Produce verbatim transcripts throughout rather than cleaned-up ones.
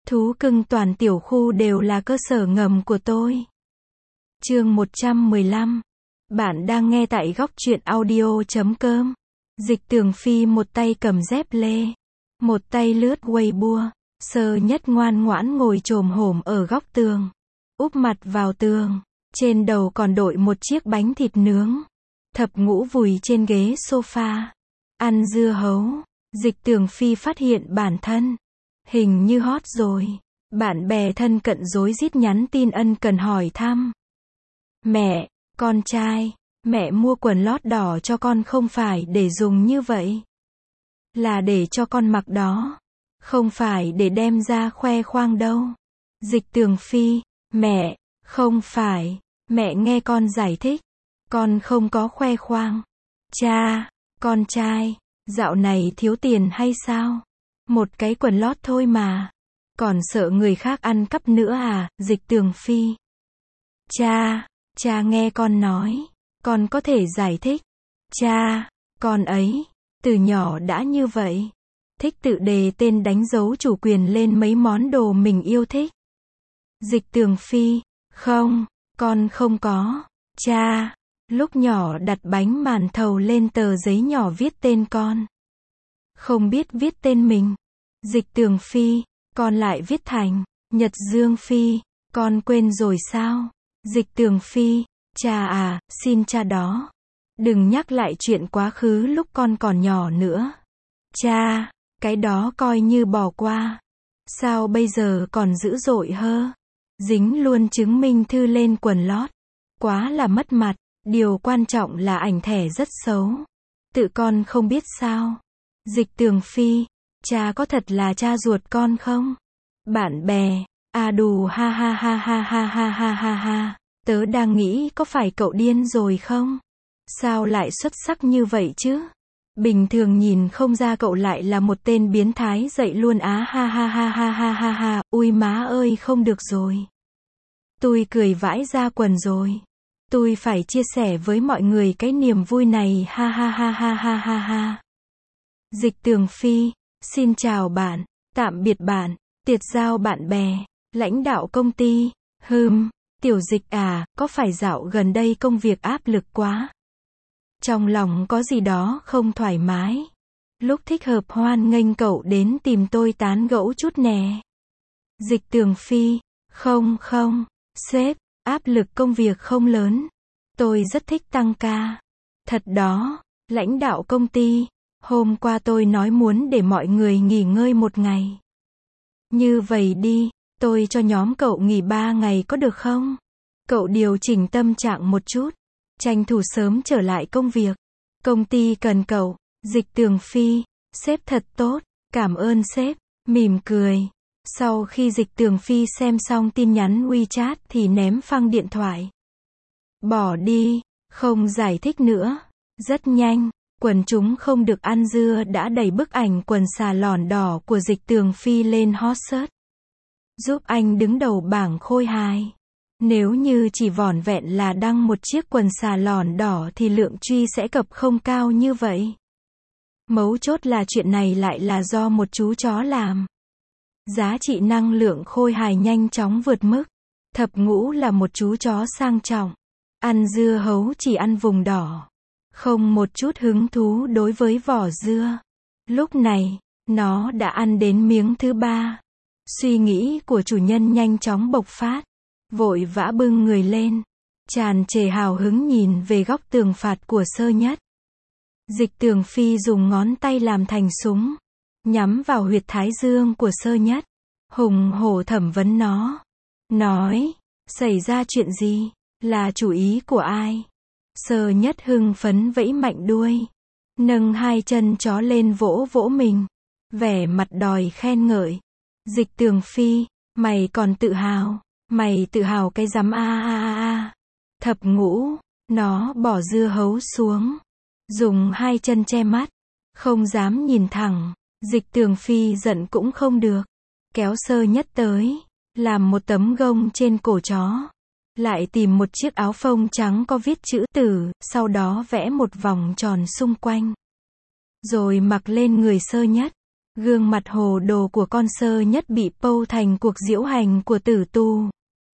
Thú cưng toàn tiểu khu đều là cơ sở ngầm của tôi. Chương một trăm mười lăm. Bạn đang nghe tại góc truyện audio chấm com. Dịch Tường Phi một tay cầm dép lê, một tay lướt Weibo. Sơ Nhất ngoan ngoãn ngồi chồm hổm ở góc tường, úp mặt vào tường, trên đầu còn đội một chiếc bánh thịt nướng. Thập Ngũ vùi trên ghế sofa, ăn dưa hấu. Dịch Tường Phi phát hiện bản thân hình như hot rồi. Bạn bè thân cận rối rít nhắn tin ân cần hỏi thăm. Mẹ, con trai, mẹ mua quần lót đỏ cho con không phải để dùng như vậy, là để cho con mặc đó, không phải để đem ra khoe khoang đâu. Dịch Tường Phi, mẹ, không phải, mẹ nghe con giải thích, con không có khoe khoang. Cha, con trai, dạo này thiếu tiền hay sao? Một cái quần lót thôi mà, còn sợ người khác ăn cắp nữa à? Dịch Tường Phi, cha, cha nghe con nói, con có thể giải thích. Cha, con ấy, từ nhỏ đã như vậy, thích tự đề tên đánh dấu chủ quyền lên mấy món đồ mình yêu thích. Dịch Tường Phi, không, con không có. Cha, lúc nhỏ đặt bánh màn thầu lên tờ giấy nhỏ viết tên con, không biết viết tên mình. Dịch Tường Phi, con lại viết thành Nhật Dương Phi, con quên rồi sao? Dịch Tường Phi, cha à, xin cha đó, đừng nhắc lại chuyện quá khứ lúc con còn nhỏ nữa. Cha, cái đó coi như bỏ qua. Sao bây giờ còn dữ dội hơ? Dính luôn chứng minh thư lên quần lót. Quá là mất mặt, điều quan trọng là ảnh thẻ rất xấu. Tự con không biết sao? Dịch Tường Phi, cha có thật là cha ruột con không? Bạn bè, à đù ha ha ha ha ha ha ha ha ha, tớ đang nghĩ có phải cậu điên rồi không? Sao lại xuất sắc như vậy chứ? Bình thường nhìn không ra cậu lại là một tên biến thái dậy luôn á ha ha ha ha ha ha ha, ui má ơi không được rồi. Tôi cười vãi ra quần rồi. Tôi phải chia sẻ với mọi người cái niềm vui này ha ha ha ha ha ha ha. Dịch Tường Phi, xin chào bạn, tạm biệt bạn, tiệt giao bạn bè, lãnh đạo công ty, hừm, Tiểu Dịch à, có phải dạo gần đây công việc áp lực quá? Trong lòng có gì đó không thoải mái. Lúc thích hợp hoan nghênh cậu đến tìm tôi tán gẫu chút nè. Dịch Tường Phi, không không, sếp, áp lực công việc không lớn. Tôi rất thích tăng ca. Thật đó, lãnh đạo công ty, hôm qua tôi nói muốn để mọi người nghỉ ngơi một ngày. Như vậy đi, tôi cho nhóm cậu nghỉ ba ngày có được không? Cậu điều chỉnh tâm trạng một chút, tranh thủ sớm trở lại công việc. Công ty cần cậu. Dịch Tường Phi, sếp thật tốt, cảm ơn sếp, mỉm cười. Sau khi Dịch Tường Phi xem xong tin nhắn WeChat thì ném phăng điện thoại. Bỏ đi, không giải thích nữa. Rất nhanh, quần chúng không được ăn dưa đã đẩy bức ảnh quần xà lòn đỏ của Dịch Tường Phi lên hot search. Giúp anh đứng đầu bảng khôi hài. Nếu như chỉ vỏn vẹn là đăng một chiếc quần xà lòn đỏ thì lượng truy sẽ cập không cao như vậy. Mấu chốt là chuyện này lại là do một chú chó làm. Giá trị năng lượng khôi hài nhanh chóng vượt mức. Thập Ngũ là một chú chó sang trọng. Ăn dưa hấu chỉ ăn vùng đỏ. Không một chút hứng thú đối với vỏ dưa. Lúc này, nó đã ăn đến miếng thứ ba. Suy nghĩ của chủ nhân nhanh chóng bộc phát. Vội vã bưng người lên, tràn trề hào hứng nhìn về góc tường phạt của Sơ Nhất. Dịch Tường Phi dùng ngón tay làm thành súng, nhắm vào huyệt thái dương của Sơ Nhất, hùng hổ thẩm vấn nó. Nói, xảy ra chuyện gì? Là chủ ý của ai? Sơ Nhất hưng phấn vẫy mạnh đuôi, nâng hai chân chó lên vỗ vỗ mình, vẻ mặt đòi khen ngợi. Dịch Tường Phi, mày còn tự hào? Mày tự hào cái rắm a a a a. Thập Ngũ, nó bỏ dưa hấu xuống, dùng hai chân che mắt, không dám nhìn thẳng. Dịch Tường Phi giận cũng không được, kéo Sơ Nhất tới, làm một tấm gông trên cổ chó, lại tìm một chiếc áo phông trắng có viết chữ tử, sau đó vẽ một vòng tròn xung quanh, rồi mặc lên người Sơ Nhất, Gương mặt hồ đồ của con Sơ Nhất bị pâu thành cuộc diễu hành của tử tù.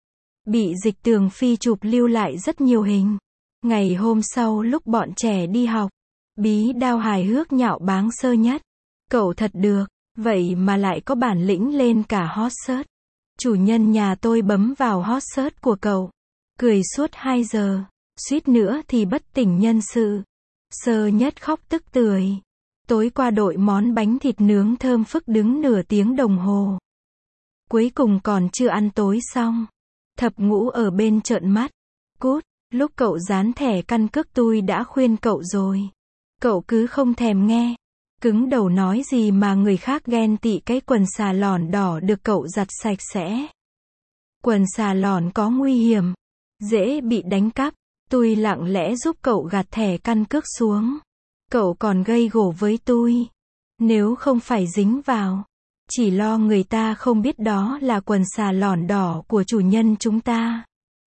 Bị Dịch Tường Phi chụp lưu lại rất nhiều hình. Ngày hôm sau lúc bọn trẻ đi học, Bí Đao hài hước nhạo báng Sơ Nhất. Cậu thật được, vậy mà lại có bản lĩnh lên cả hot search. Chủ nhân nhà tôi bấm vào hot search của cậu. Cười suốt hai giờ, suýt nữa thì bất tỉnh nhân sự. Sơ Nhất khóc tức tưởi. Tối qua đội món bánh thịt nướng thơm phức đứng nửa tiếng đồng hồ. Cuối cùng còn chưa ăn tối xong. Thập Ngũ ở bên trợn mắt. Cút, lúc cậu dán thẻ căn cước tôi đã khuyên cậu rồi. Cậu cứ không thèm nghe. Cứng đầu nói gì mà người khác ghen tị cái quần xà lòn đỏ được cậu giặt sạch sẽ. Quần xà lòn có nguy hiểm, dễ bị đánh cắp. Tôi lặng lẽ giúp cậu gạt thẻ căn cước xuống. Cậu còn gây gổ với tôi. Nếu không phải dính vào, chỉ lo người ta không biết đó là quần xà lòn đỏ của chủ nhân chúng ta.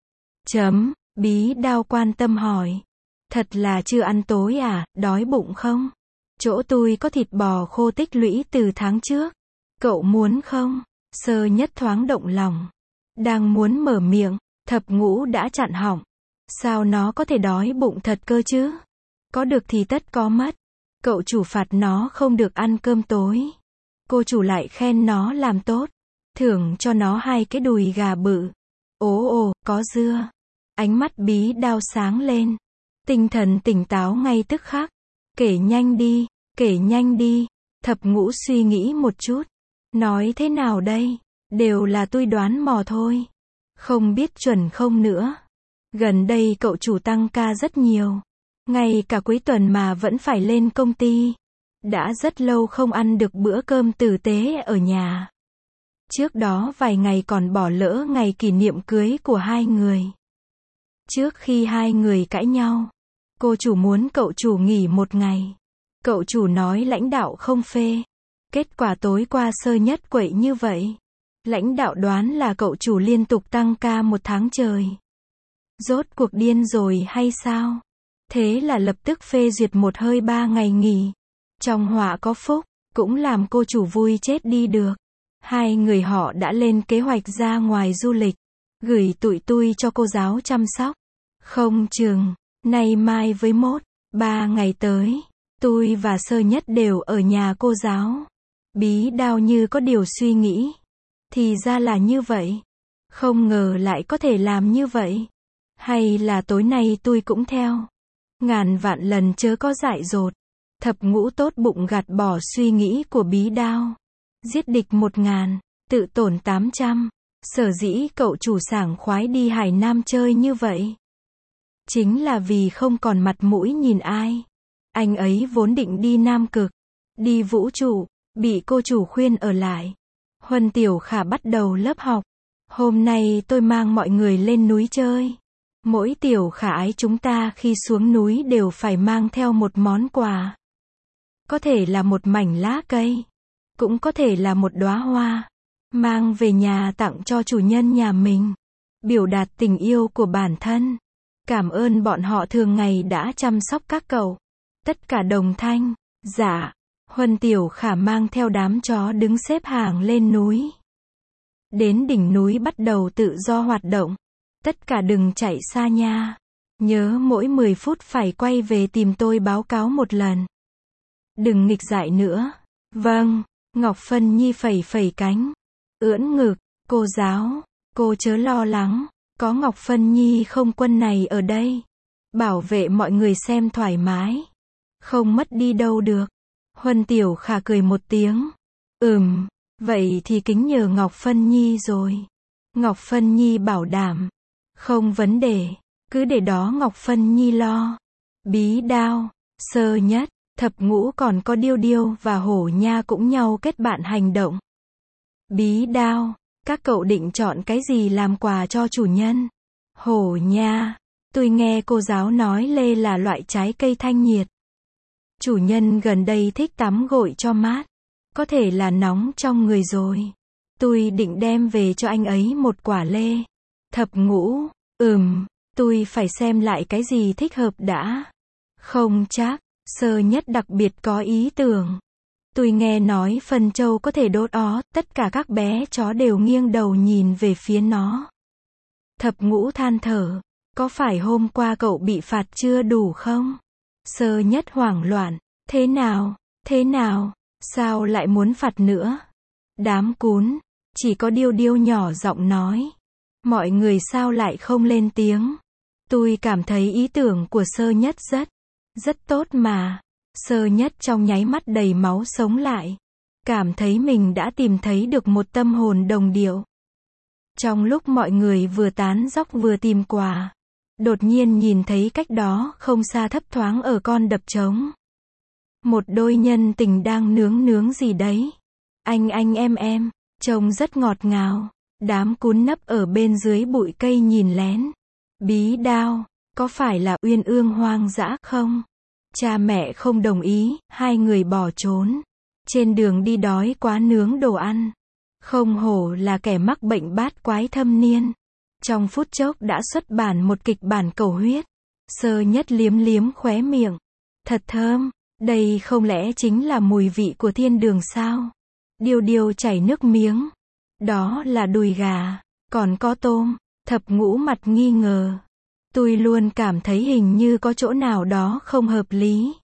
Chấm, Bí Đao quan tâm hỏi. Thật là chưa ăn tối à, đói bụng không? Chỗ tôi có thịt bò khô tích lũy từ tháng trước. Cậu muốn không? Sơ Nhất thoáng động lòng. Đang muốn mở miệng, Thập Ngũ đã chặn họng. Sao nó có thể đói bụng thật cơ chứ? Có được thì tất có mất. Cậu chủ phạt nó không được ăn cơm tối. Cô chủ lại khen nó làm tốt. Thưởng cho nó hai cái đùi gà bự. Ồ ồ, có dưa. Ánh mắt Bí Đao sáng lên. Tinh thần tỉnh táo ngay tức khắc. Kể nhanh đi, kể nhanh đi. Thập Ngũ suy nghĩ một chút. Nói thế nào đây? Đều là tôi đoán mò thôi. Không biết chuẩn không nữa. Gần đây cậu chủ tăng ca rất nhiều. Ngay cả cuối tuần mà vẫn phải lên công ty. Đã rất lâu không ăn được bữa cơm tử tế ở nhà. Trước đó vài ngày còn bỏ lỡ ngày kỷ niệm cưới của hai người. Trước khi hai người cãi nhau, cô chủ muốn cậu chủ nghỉ một ngày. Cậu chủ nói lãnh đạo không phê. Kết quả tối qua Sơ Nhất quậy như vậy. Lãnh đạo đoán là cậu chủ liên tục tăng ca một tháng trời. Rốt cuộc điên rồi hay sao? Thế là lập tức phê duyệt một hơi ba ngày nghỉ. Trong họa có phúc, cũng làm cô chủ vui chết đi được. Hai người họ đã lên kế hoạch ra ngoài du lịch. Gửi tụi tôi cho cô giáo chăm sóc. Không chừng, nay mai với mốt, ba ngày tới, tôi và Sơ Nhất đều ở nhà cô giáo. Bí Đao như có điều suy nghĩ. Thì ra là như vậy. Không ngờ lại có thể làm như vậy. Hay là tối nay tôi cũng theo. Ngàn vạn lần chớ có dại dột. Thập Ngũ tốt bụng gạt bỏ suy nghĩ của Bí Đao. Giết địch một ngàn, tự tổn tám trăm. Sở dĩ cậu chủ sảng khoái đi Hải Nam chơi như vậy. Chính là vì không còn mặt mũi nhìn ai. Anh ấy vốn định đi Nam Cực, đi vũ trụ, bị cô chủ khuyên ở lại. Huân Tiểu Khả bắt đầu lớp học. Hôm nay tôi mang mọi người lên núi chơi. Mỗi Tiểu Khả ái chúng ta khi xuống núi đều phải mang theo một món quà. Có thể là một mảnh lá cây, cũng có thể là một đóa hoa. Mang về nhà tặng cho chủ nhân nhà mình. Biểu đạt tình yêu của bản thân. Cảm ơn bọn họ thường ngày đã chăm sóc các cậu. Tất cả đồng thanh. Dạ. Huân Tiểu Khả mang theo đám chó đứng xếp hàng lên núi. Đến đỉnh núi bắt đầu tự do hoạt động. Tất cả đừng chạy xa nha. Nhớ mỗi mười phút phải quay về tìm tôi báo cáo một lần. Đừng nghịch dại nữa. Vâng. Ngọc Phân Nhi phẩy phẩy cánh. Ưỡn ngực. Cô giáo, cô chớ lo lắng. Có Ngọc Phân Nhi không quân này ở đây. Bảo vệ mọi người xem thoải mái. Không mất đi đâu được. Huân Tiểu Khả cười một tiếng. Ừm, vậy thì kính nhờ Ngọc Phân Nhi rồi. Ngọc Phân Nhi bảo đảm. Không vấn đề, cứ để đó Ngọc Phân Nhi lo. Bí Đao, Sơ Nhất, Thập Ngũ còn có Điêu Điêu và Hổ Nha cũng nhau kết bạn hành động. Bí Đao, các cậu định chọn cái gì làm quà cho chủ nhân? Hổ Nha, tôi nghe cô giáo nói lê là loại trái cây thanh nhiệt. Chủ nhân gần đây thích tắm gội cho mát. Có thể là nóng trong người rồi. Tôi định đem về cho anh ấy một quả lê. Thập Ngũ, ừm, tôi phải xem lại cái gì thích hợp đã. Không chắc, Sơ Nhất đặc biệt có ý tưởng. Tôi nghe nói phân châu có thể đốt ó, tất cả các bé chó đều nghiêng đầu nhìn về phía nó. Thập Ngũ than thở, có phải hôm qua cậu bị phạt chưa đủ không? Sơ Nhất hoảng loạn, thế nào, thế nào, sao lại muốn phạt nữa? Đám cún, chỉ có Điêu Điêu nhỏ giọng nói. Mọi người sao lại không lên tiếng? Tôi cảm thấy ý tưởng của Sơ Nhất rất, rất tốt mà. Sơ Nhất trong nháy mắt đầy máu sống lại. Cảm thấy mình đã tìm thấy được một tâm hồn đồng điệu. Trong lúc mọi người vừa tán dóc vừa tìm quà, đột nhiên nhìn thấy cách đó không xa thấp thoáng ở con đập trống. Một đôi nhân tình đang nướng nướng gì đấy. Anh anh em em, trông rất ngọt ngào. Đám cún nấp ở bên dưới bụi cây nhìn lén. Bí Đao, có phải là uyên ương hoang dã không? Cha mẹ không đồng ý, hai người bỏ trốn. Trên đường đi đói quá nướng đồ ăn. Không hổ là kẻ mắc bệnh bát quái thâm niên. Trong phút chốc đã xuất bản một kịch bản cầu huyết. Sơ Nhất liếm liếm khóe miệng. Thật thơm, đây không lẽ chính là mùi vị của thiên đường sao? Điêu Điêu chảy nước miếng. Đó là đùi gà, còn có tôm. Thập Ngũ mặt nghi ngờ. Tôi luôn cảm thấy hình như có chỗ nào đó không hợp lý.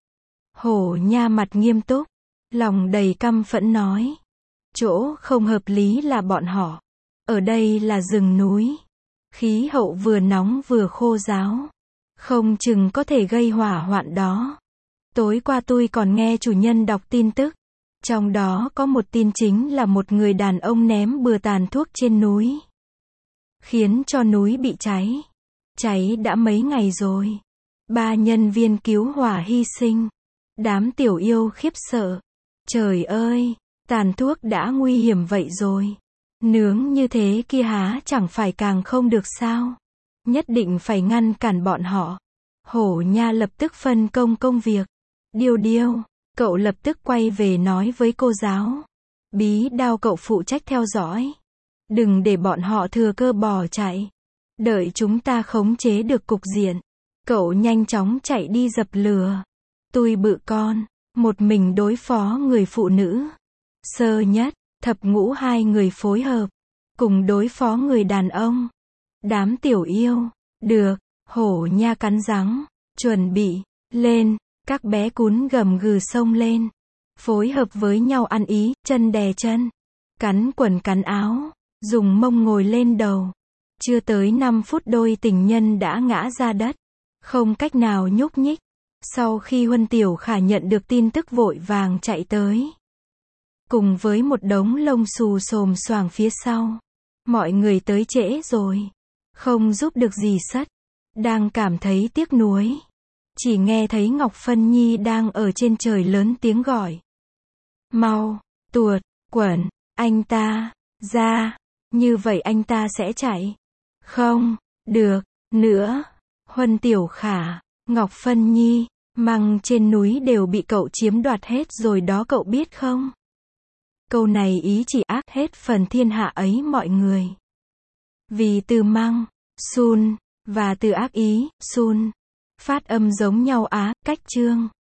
Hổ Nha mặt nghiêm túc, lòng đầy căm phẫn nói. Chỗ không hợp lý là bọn họ. Ở đây là rừng núi. Khí hậu vừa nóng vừa khô ráo. Không chừng có thể gây hỏa hoạn đó. Tối qua tôi còn nghe chủ nhân đọc tin tức. Trong đó có một tin chính là một người đàn ông ném bừa tàn thuốc trên núi. Khiến cho núi bị cháy. Cháy đã mấy ngày rồi. Ba nhân viên cứu hỏa hy sinh. Đám tiểu yêu khiếp sợ. Trời ơi, tàn thuốc đã nguy hiểm vậy rồi. Nướng như thế kia há chẳng phải càng không được sao. Nhất định phải ngăn cản bọn họ. Hổ Nha lập tức phân công công việc. Điêu Điêu, cậu lập tức quay về nói với cô giáo. Bí Đao cậu phụ trách theo dõi. Đừng để bọn họ thừa cơ bỏ chạy. Đợi chúng ta khống chế được cục diện. Cậu nhanh chóng chạy đi dập lửa. Tôi bự con, một mình đối phó người phụ nữ. Sơ Nhất, Thập Ngũ hai người phối hợp. Cùng đối phó người đàn ông. Đám tiểu yêu, được, Hổ Nha cắn răng. Chuẩn bị, lên, các bé cún gầm gừ xông lên. Phối hợp với nhau ăn ý, chân đè chân. Cắn quần cắn áo, dùng mông ngồi lên đầu. Chưa tới năm phút đôi tình nhân đã ngã ra đất. Không cách nào nhúc nhích. Sau khi Huân Tiểu Khả nhận được tin tức vội vàng chạy tới. Cùng với một đống lông xù xồm xoàng phía sau. Mọi người tới trễ rồi. Không giúp được gì sất. Đang cảm thấy tiếc nuối. Chỉ nghe thấy Ngọc Phân Nhi đang ở trên trời lớn tiếng gọi. Mau, tuột, quẩn, anh ta, ra. Như vậy anh ta sẽ chạy. Không, được, nữa. Huân Tiểu Khả, Ngọc Phân Nhi, măng trên núi đều bị cậu chiếm đoạt hết rồi đó cậu biết không? Câu này ý chỉ ác hết phần thiên hạ ấy mọi người. Vì từ măng, sun, và từ ác ý, sun, phát âm giống nhau á, cách chương.